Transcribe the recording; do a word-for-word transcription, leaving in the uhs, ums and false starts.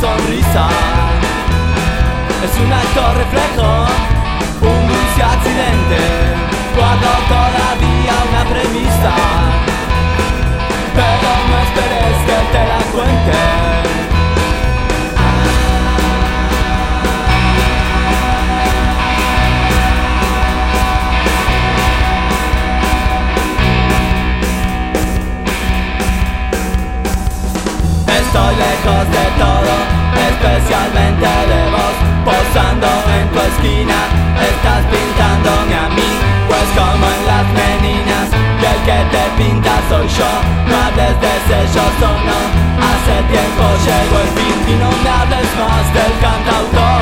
sonrisa es un alto reflejo, un dulce accidente. Guardo todavía una premisa, pero no esperes que te la cuente. Estoy lejos de todo, especialmente de vos. Posando en tu esquina, estás pintándome a mí, pues como en las meninas, que el que te pinta soy yo. No hables de sellos o no, hace tiempo llegó el fin. Y no me hables más del cantautor.